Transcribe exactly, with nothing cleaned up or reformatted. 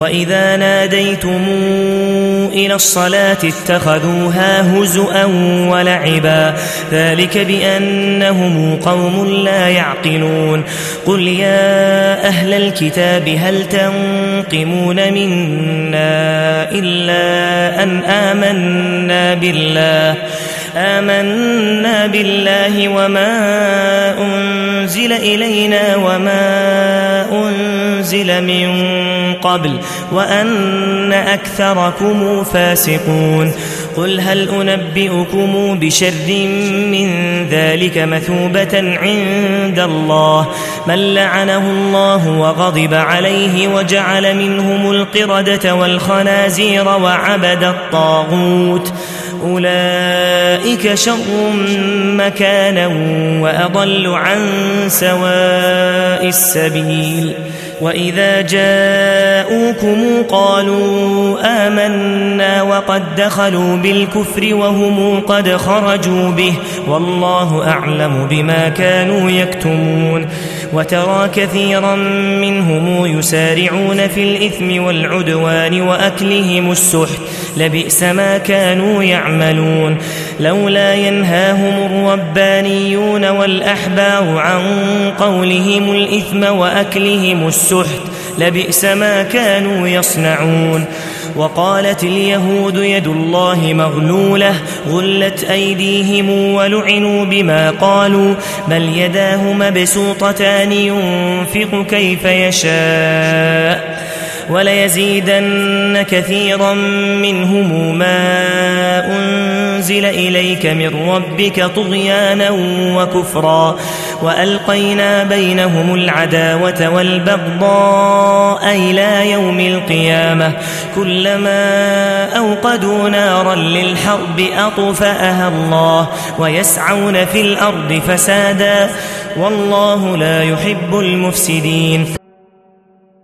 وإذا ناديتم إلى الصلاة اتخذوها هزؤا ولعبا ذلك بأنهم قوم لا يعقلون قل يا أهل الكتاب هل تنقمون منا إلا أن آمنا بالله آمنا بالله وما أنزل إلينا وما أنزل من قبل وأن أكثركم فاسقون قل هل أنبئكم بشر من ذلك مثوبة عند الله من لعنه الله وغضب عليه وجعل منهم القردة والخنازير وعبد الطاغوت أولئك شر مكانا وأضل عن سواء السبيل وإذا جاءوكم قالوا آمنا وقد دخلوا بالكفر وهم قد خرجوا به والله أعلم بما كانوا يكتمون وترى كثيرا منهم يسارعون في الإثم والعدوان وأكلهم السحت لبئس ما كانوا يعملون لولا ينهاهم الربانيون والأحبار عن قولهم الإثم وأكلهم السحت لبئس ما كانوا يصنعون وقالت اليهود يد الله مغلولة غلت أيديهم ولعنوا بما قالوا بل يداه مبسوطتان ينفق كيف يشاء وليزيدن كثيرا منهم ما أنزل إليك من ربك طغيانا وكفرا وألقينا بينهم العداوة والبغضاء إلى يوم القيامة كلما أوقدوا نارا للحرب أطفأها الله ويسعون في الأرض فسادا والله لا يحب المفسدين.